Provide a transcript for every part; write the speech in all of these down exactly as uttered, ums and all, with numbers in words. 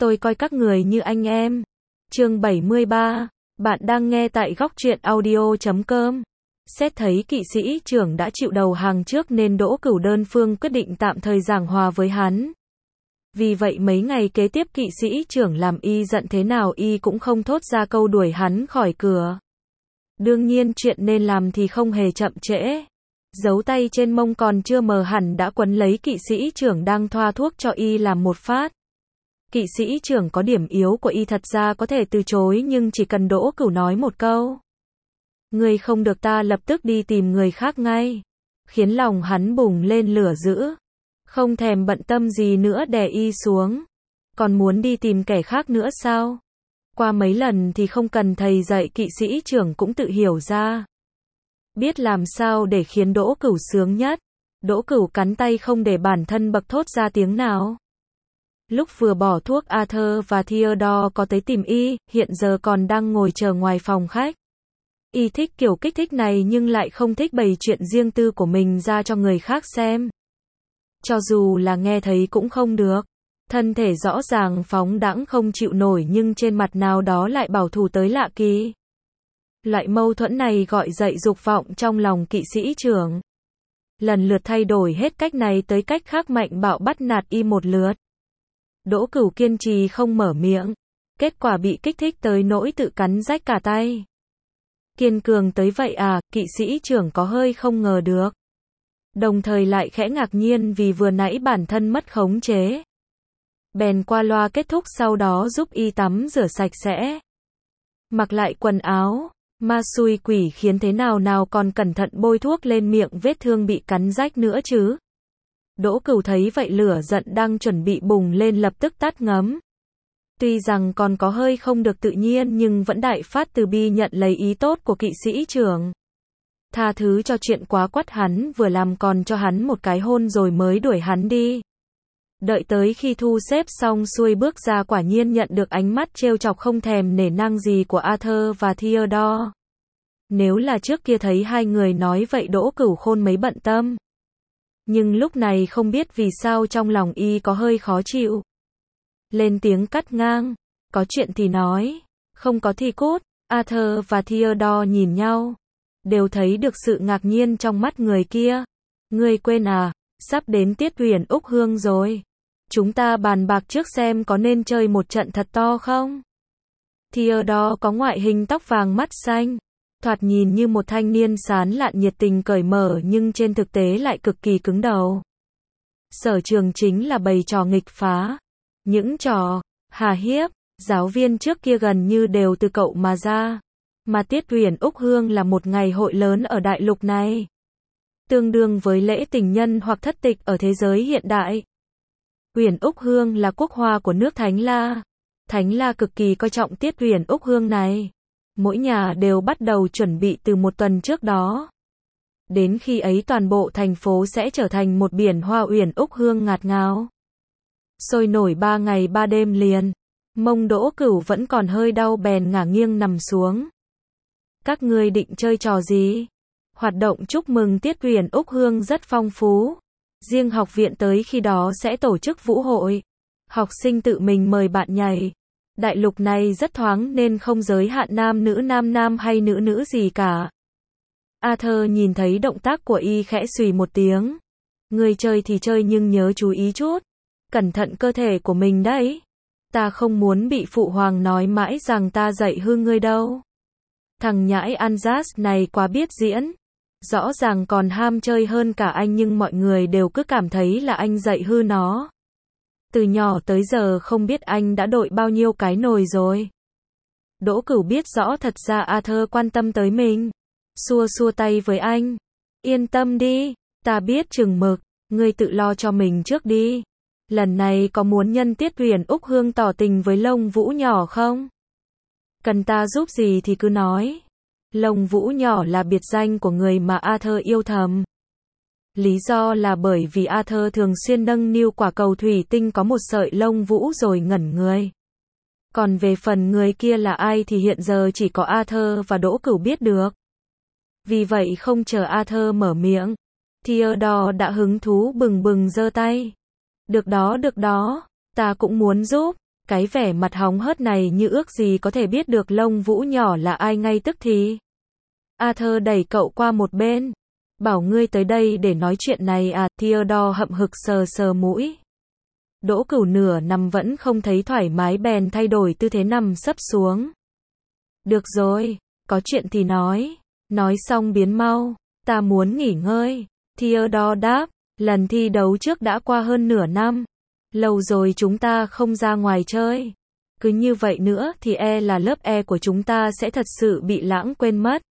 Tôi coi các người như anh em. Chương bảy mươi ba. Bạn đang nghe tại góc truyện audio chấm com. Xét thấy kỵ sĩ trưởng đã chịu đầu hàng trước nên Đỗ Cửu đơn phương quyết định tạm thời giảng hòa với hắn. Vì vậy mấy ngày kế tiếp kỵ sĩ trưởng làm y giận thế nào y cũng không thốt ra câu đuổi hắn khỏi cửa. Đương nhiên chuyện nên làm thì không hề chậm trễ. Dấu tay trên mông còn chưa mờ hẳn đã quấn lấy kỵ sĩ trưởng đang thoa thuốc cho y làm một phát. Kỵ sĩ trưởng có điểm yếu của y thật ra có thể từ chối nhưng chỉ cần Đỗ Cửu nói một câu. Người không được ta lập tức đi tìm người khác ngay. Khiến lòng hắn bùng lên lửa dữ. Không thèm bận tâm gì nữa đè y xuống. Còn muốn đi tìm kẻ khác nữa sao? Qua mấy lần thì không cần thầy dạy kỵ sĩ trưởng cũng tự hiểu ra. Biết làm sao để khiến Đỗ Cửu sướng nhất. Đỗ Cửu cắn tay không để bản thân bật thốt ra tiếng nào. Lúc vừa bỏ thuốc Arthur và Theodore có tới tìm y, hiện giờ còn đang ngồi chờ ngoài phòng khách. Y thích kiểu kích thích này nhưng lại không thích bày chuyện riêng tư của mình ra cho người khác xem. Cho dù là nghe thấy cũng không được. Thân thể rõ ràng phóng đãng không chịu nổi nhưng trên mặt nào đó lại bảo thủ tới lạ kỳ. Loại mâu thuẫn này gọi dậy dục vọng trong lòng kỵ sĩ trưởng. Lần lượt thay đổi hết cách này tới cách khác mạnh bạo bắt nạt y một lượt. Đỗ Cửu kiên trì không mở miệng. Kết quả bị kích thích tới nỗi tự cắn rách cả tay. Kiên cường tới vậy à, kỵ sĩ trưởng có hơi không ngờ được. Đồng thời lại khẽ ngạc nhiên vì vừa nãy bản thân mất khống chế. Bèn qua loa kết thúc sau đó giúp y tắm rửa sạch sẽ. Mặc lại quần áo. Ma xui quỷ khiến thế nào nào còn cẩn thận bôi thuốc lên miệng vết thương bị cắn rách nữa chứ. Đỗ Cửu thấy vậy lửa giận đang chuẩn bị bùng lên lập tức tắt ngấm. Tuy rằng còn có hơi không được tự nhiên nhưng vẫn đại phát từ bi nhận lấy ý tốt của kỵ sĩ trưởng. Tha thứ cho chuyện quá quắt hắn vừa làm còn cho hắn một cái hôn rồi mới đuổi hắn đi. Đợi tới khi thu xếp xong xuôi bước ra quả nhiên nhận được ánh mắt trêu chọc không thèm nể nang gì của Arthur và Theodore. Nếu là trước kia thấy hai người nói vậy Đỗ Cửu khôn mấy bận tâm. Nhưng lúc này không biết vì sao trong lòng y có hơi khó chịu. Lên tiếng cắt ngang. Có chuyện thì nói. Không có thì cút. Arthur và Theodore nhìn nhau. Đều thấy được sự ngạc nhiên trong mắt người kia. Ngươi quên à, sắp đến tiết tuyển Úc Hương rồi. Chúng ta bàn bạc trước xem có nên chơi một trận thật to không? Theodore có ngoại hình tóc vàng mắt xanh. Thoạt nhìn như một thanh niên sán lạn nhiệt tình cởi mở nhưng trên thực tế lại cực kỳ cứng đầu. Sở trường chính là bày trò nghịch phá. Những trò hà hiếp, giáo viên trước kia gần như đều từ cậu mà ra. Mà tiết tuyển Úc Hương là một ngày hội lớn ở đại lục này. Tương đương với lễ tình nhân hoặc thất tịch ở thế giới hiện đại. Uyển Úc Hương là quốc hoa của nước Thánh La. Thánh La cực kỳ coi trọng tiết uyển Úc Hương này. Mỗi nhà đều bắt đầu chuẩn bị từ một tuần trước đó. Đến khi ấy toàn bộ thành phố sẽ trở thành một biển hoa uyển Úc Hương ngạt ngào. Sôi nổi ba ngày ba đêm liền. Mông Đỗ Cửu vẫn còn hơi đau bèn ngả nghiêng nằm xuống. Các ngươi định chơi trò gì? Hoạt động chúc mừng tiết uyển Úc Hương rất phong phú. Riêng học viện tới khi đó sẽ tổ chức vũ hội. Học sinh tự mình mời bạn nhảy. Đại lục này rất thoáng nên không giới hạn nam nữ nam nam hay nữ nữ gì cả. Arthur nhìn thấy động tác của y khẽ xùy một tiếng. Ngươi chơi thì chơi nhưng nhớ chú ý chút. Cẩn thận cơ thể của mình đấy. Ta không muốn bị phụ hoàng nói mãi rằng ta dạy hư ngươi đâu. Thằng nhãi Anjas này quá biết diễn. Rõ ràng còn ham chơi hơn cả anh nhưng mọi người đều cứ cảm thấy là anh dạy hư nó. Từ nhỏ tới giờ không biết anh đã đội bao nhiêu cái nồi rồi. Đỗ Cửu biết rõ thật ra Arthur quan tâm tới mình. Xua xua tay với anh. Yên tâm đi, ta biết chừng mực, ngươi tự lo cho mình trước đi. Lần này có muốn nhân tiết uyển Úc Hương tỏ tình với Lông Vũ nhỏ không? Cần ta giúp gì thì cứ nói. Lông Vũ nhỏ là biệt danh của người mà Arthur yêu thầm. Lý do là bởi vì Arthur thường xuyên nâng niu quả cầu thủy tinh có một sợi lông vũ rồi ngẩn người. Còn về phần người kia là ai thì hiện giờ chỉ có Arthur và Đỗ Cửu biết được. Vì vậy không chờ Arthur mở miệng, Theodore đã hứng thú bừng bừng giơ tay. Được đó được đó, ta cũng muốn giúp. Cái vẻ mặt hóng hớt này như ước gì có thể biết được Lông Vũ nhỏ là ai ngay tức thì. Arthur đẩy cậu qua một bên. Bảo ngươi tới đây để nói chuyện này à, Theodore hậm hực sờ sờ mũi. Đỗ Cửu nửa nằm vẫn không thấy thoải mái bèn thay đổi tư thế nằm sấp xuống. Được rồi, có chuyện thì nói. Nói xong biến mau. Ta muốn nghỉ ngơi. Theodore đáp, lần thi đấu trước đã qua hơn nửa năm. Lâu rồi chúng ta không ra ngoài chơi. Cứ như vậy nữa thì e là lớp E của chúng ta sẽ thật sự bị lãng quên mất.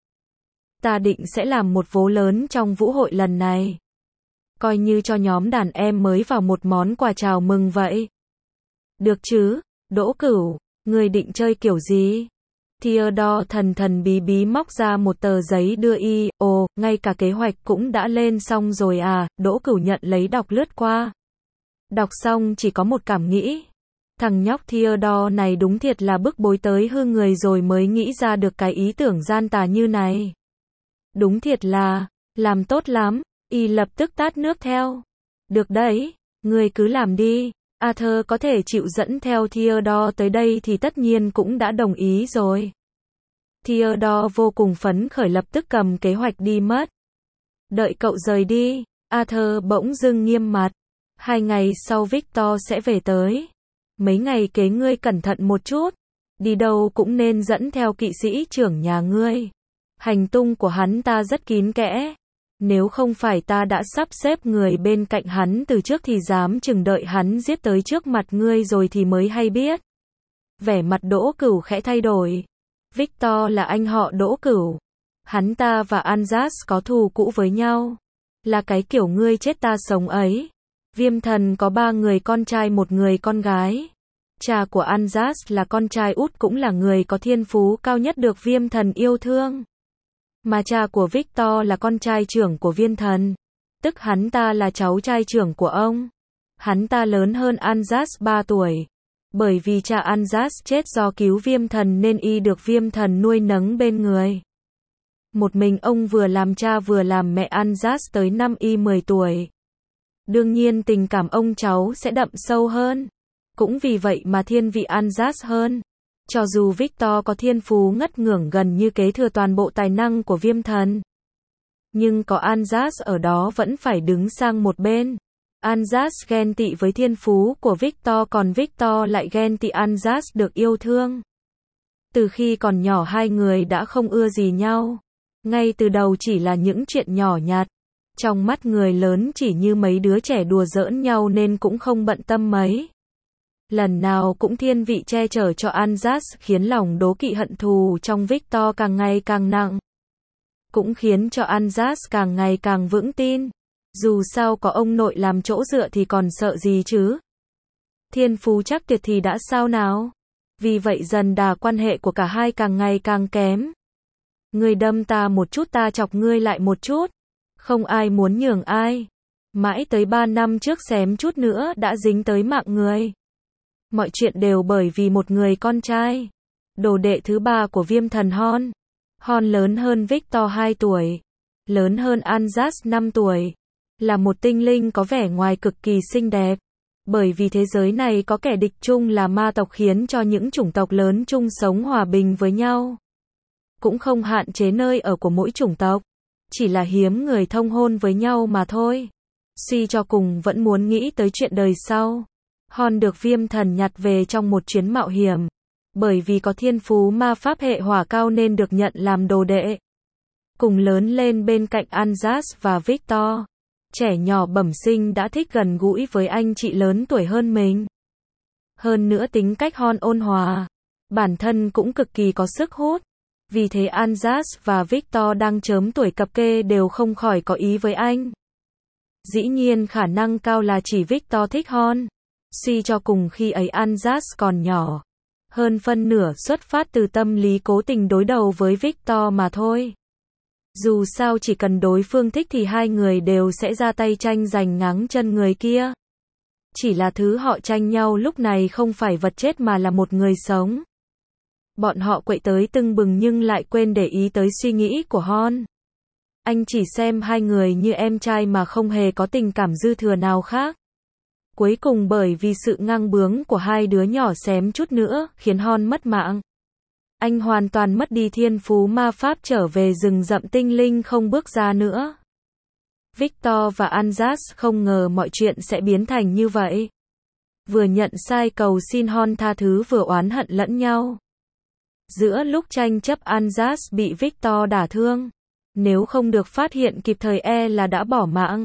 Ta định sẽ làm một vố lớn trong vũ hội lần này. Coi như cho nhóm đàn em mới vào một món quà chào mừng vậy. Được chứ, Đỗ Cửu, người định chơi kiểu gì? Theodore thần thần bí bí móc ra một tờ giấy đưa y, ồ, ngay cả kế hoạch cũng đã lên xong rồi à, Đỗ Cửu nhận lấy đọc lướt qua. Đọc xong chỉ có một cảm nghĩ. Thằng nhóc Theodore này đúng thiệt là bức bối tới hư người rồi mới nghĩ ra được cái ý tưởng gian tà như này. Đúng thiệt là, làm tốt lắm, y lập tức tát nước theo. Được đấy, người cứ làm đi, Arthur có thể chịu dẫn theo Theodore tới đây thì tất nhiên cũng đã đồng ý rồi. Theodore vô cùng phấn khởi lập tức cầm kế hoạch đi mất. Đợi cậu rời đi, Arthur bỗng dưng nghiêm mặt. Hai ngày sau Victor sẽ về tới. Mấy ngày kế ngươi cẩn thận một chút. Đi đâu cũng nên dẫn theo kỵ sĩ trưởng nhà ngươi. Hành tung của hắn ta rất kín kẽ. Nếu không phải ta đã sắp xếp người bên cạnh hắn từ trước thì dám chừng đợi hắn giết tới trước mặt ngươi rồi thì mới hay biết. Vẻ mặt Đỗ Cửu khẽ thay đổi. Victor là anh họ Đỗ Cửu. Hắn ta và Anjas có thù cũ với nhau. Là cái kiểu ngươi chết ta sống ấy. Viêm thần có ba người con trai một người con gái. Cha của Anjas là con trai út cũng là người có thiên phú cao nhất được viêm thần yêu thương. Mà cha của Victor là con trai trưởng của viêm thần. Tức hắn ta là cháu trai trưởng của ông. Hắn ta lớn hơn Anjas ba tuổi. Bởi vì cha Anjas chết do cứu viêm thần nên y được viêm thần nuôi nấng bên người. Một mình ông vừa làm cha vừa làm mẹ Anjas tới năm y mười tuổi. Đương nhiên tình cảm ông cháu sẽ đậm sâu hơn. Cũng vì vậy mà thiên vị Anjas hơn. Cho dù Victor có thiên phú ngất ngưởng gần như kế thừa toàn bộ tài năng của viêm thần. Nhưng có Anjas ở đó vẫn phải đứng sang một bên. Anjas ghen tị với thiên phú của Victor còn Victor lại ghen tị Anjas được yêu thương. Từ khi còn nhỏ hai người đã không ưa gì nhau. Ngay từ đầu chỉ là những chuyện nhỏ nhặt. Trong mắt người lớn chỉ như mấy đứa trẻ đùa giỡn nhau nên cũng không bận tâm mấy. Lần nào cũng thiên vị che chở cho Anjas khiến lòng đố kỵ hận thù trong Victor càng ngày càng nặng. Cũng khiến cho Anjas càng ngày càng vững tin. Dù sao có ông nội làm chỗ dựa thì còn sợ gì chứ. Thiên phú chắc tuyệt thì đã sao nào. Vì vậy dần đà quan hệ của cả hai càng ngày càng kém. Ngươi đâm ta một chút ta chọc ngươi lại một chút. Không ai muốn nhường ai. Mãi tới ba năm trước xém chút nữa đã dính tới mạng người. Mọi chuyện đều bởi vì một người con trai. Đồ đệ thứ ba của viêm thần Hon. Hon lớn hơn Victor hai tuổi. Lớn hơn Anjas năm tuổi. Là một tinh linh có vẻ ngoài cực kỳ xinh đẹp. Bởi vì thế giới này có kẻ địch chung là ma tộc khiến cho những chủng tộc lớn chung sống hòa bình với nhau. Cũng không hạn chế nơi ở của mỗi chủng tộc. Chỉ là hiếm người thông hôn với nhau mà thôi. Suy cho cùng vẫn muốn nghĩ tới chuyện đời sau. Hon được viêm thần nhặt về trong một chuyến mạo hiểm. Bởi vì có thiên phú ma pháp hệ hỏa cao nên được nhận làm đồ đệ. Cùng lớn lên bên cạnh Anjas và Victor. Trẻ nhỏ bẩm sinh đã thích gần gũi với anh chị lớn tuổi hơn mình. Hơn nữa tính cách Hon ôn hòa. Bản thân cũng cực kỳ có sức hút. Vì thế Anjas và Victor đang chớm tuổi cập kê đều không khỏi có ý với anh. Dĩ nhiên khả năng cao là chỉ Victor thích Hon. Suy cho cùng khi ấy Anjas còn nhỏ. Hơn phân nửa xuất phát từ tâm lý cố tình đối đầu với Victor mà thôi. Dù sao chỉ cần đối phương thích thì hai người đều sẽ ra tay tranh giành ngáng chân người kia. Chỉ là thứ họ tranh nhau lúc này không phải vật chết mà là một người sống. Bọn họ quậy tới tưng bừng nhưng lại quên để ý tới suy nghĩ của Hon. Anh chỉ xem hai người như em trai mà không hề có tình cảm dư thừa nào khác. Cuối cùng bởi vì sự ngang bướng của hai đứa nhỏ xém chút nữa, khiến Hon mất mạng. Anh hoàn toàn mất đi thiên phú ma pháp trở về rừng rậm tinh linh không bước ra nữa. Victor và Anjas không ngờ mọi chuyện sẽ biến thành như vậy. Vừa nhận sai cầu xin Hon tha thứ vừa oán hận lẫn nhau. Giữa lúc tranh chấp Anjas bị Victor đả thương. Nếu không được phát hiện kịp thời e là đã bỏ mạng.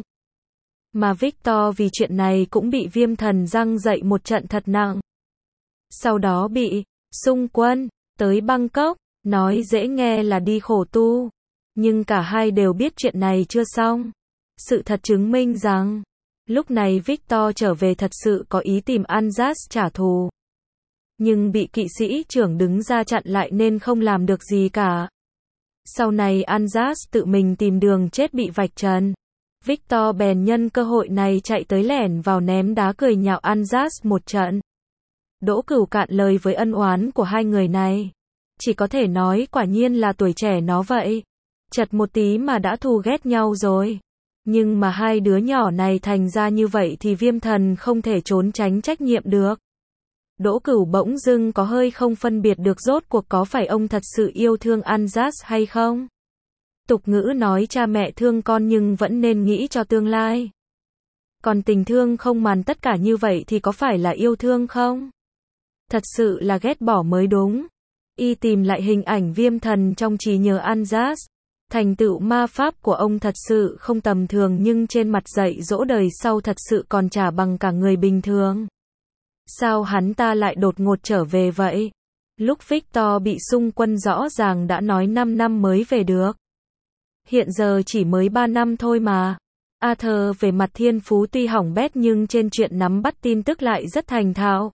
Mà Victor vì chuyện này cũng bị viêm thần răng dậy một trận thật nặng. Sau đó bị xung quân tới Bangkok, nói dễ nghe là đi khổ tu. Nhưng cả hai đều biết chuyện này chưa xong. Sự thật chứng minh rằng, lúc này Victor trở về thật sự có ý tìm Anjas trả thù. Nhưng bị kỵ sĩ trưởng đứng ra chặn lại nên không làm được gì cả. Sau này Anjas tự mình tìm đường chết bị vạch trần. Victor bèn nhân cơ hội này chạy tới lẻn vào ném đá cười nhạo Anjas một trận. Đỗ Cửu cạn lời với ân oán của hai người này. Chỉ có thể nói quả nhiên là tuổi trẻ nó vậy. Chật một tí mà đã thù ghét nhau rồi. Nhưng mà hai đứa nhỏ này thành ra như vậy thì viêm thần không thể trốn tránh trách nhiệm được. Đỗ Cửu bỗng dưng có hơi không phân biệt được rốt cuộc có phải ông thật sự yêu thương Anjas hay không. Tục ngữ nói cha mẹ thương con nhưng vẫn nên nghĩ cho tương lai. Còn tình thương không màn tất cả như vậy thì có phải là yêu thương không? Thật sự là ghét bỏ mới đúng. Y tìm lại hình ảnh viêm thần trong trí nhớ Anjas. Thành tựu ma pháp của ông thật sự không tầm thường nhưng trên mặt dạy dỗ đời sau thật sự còn chả bằng cả người bình thường. Sao hắn ta lại đột ngột trở về vậy? Lúc Victor bị xung quân rõ ràng đã nói năm năm mới về được. Hiện giờ chỉ mới ba năm thôi mà. Arthur về mặt thiên phú tuy hỏng bét nhưng trên chuyện nắm bắt tin tức lại rất thành thạo.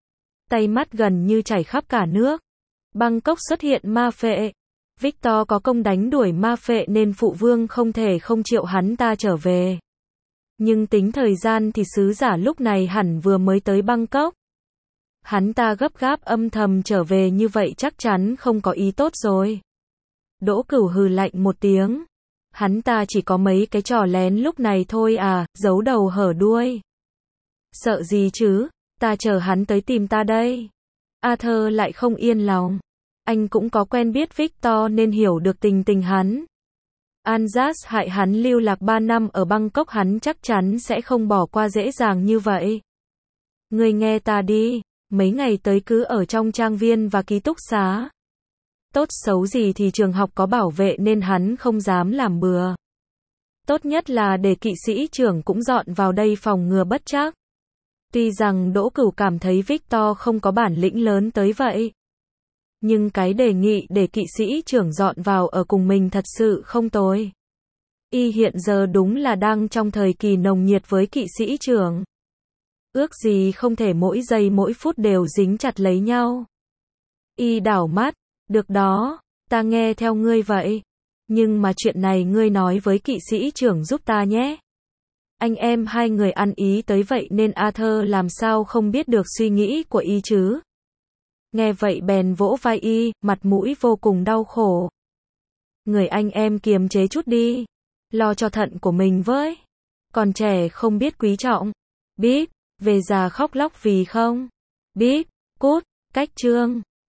Tay mắt gần như chảy khắp cả nước. Bangkok xuất hiện ma phệ. Victor có công đánh đuổi ma phệ nên phụ vương không thể không triệu hắn ta trở về. Nhưng tính thời gian thì sứ giả lúc này hẳn vừa mới tới Bangkok. Hắn ta gấp gáp âm thầm trở về như vậy chắc chắn không có ý tốt rồi. Đỗ Cửu hừ lạnh một tiếng. Hắn ta chỉ có mấy cái trò lén lúc này thôi à, giấu đầu hở đuôi. Sợ gì chứ, ta chờ hắn tới tìm ta đây. Arthur lại không yên lòng. Anh cũng có quen biết Victor nên hiểu được tình tình hắn. Anjas hại hắn lưu lạc ba năm ở Bangkok hắn chắc chắn sẽ không bỏ qua dễ dàng như vậy. Ngươi nghe ta đi, mấy ngày tới cứ ở trong trang viên và ký túc xá. Tốt xấu gì thì trường học có bảo vệ nên hắn không dám làm bừa. Tốt nhất là để kỵ sĩ trưởng cũng dọn vào đây phòng ngừa bất trắc. Tuy rằng Đỗ Cửu cảm thấy Victor không có bản lĩnh lớn tới vậy. Nhưng cái đề nghị để kỵ sĩ trưởng dọn vào ở cùng mình thật sự không tồi. Y hiện giờ đúng là đang trong thời kỳ nồng nhiệt với kỵ sĩ trưởng. Ước gì không thể mỗi giây mỗi phút đều dính chặt lấy nhau. Y đảo mắt, được đó, ta nghe theo ngươi vậy. Nhưng mà chuyện này ngươi nói với kỵ sĩ trưởng giúp ta nhé. Anh em hai người ăn ý tới vậy nên Arthur làm sao không biết được suy nghĩ của Y chứ. Nghe vậy bèn vỗ vai Y, mặt mũi vô cùng đau khổ. Người anh em kiềm chế chút đi. Lo cho thận của mình với. Còn trẻ không biết quý trọng. Biết, về già khóc lóc vì không. Biết, cút, cách chương.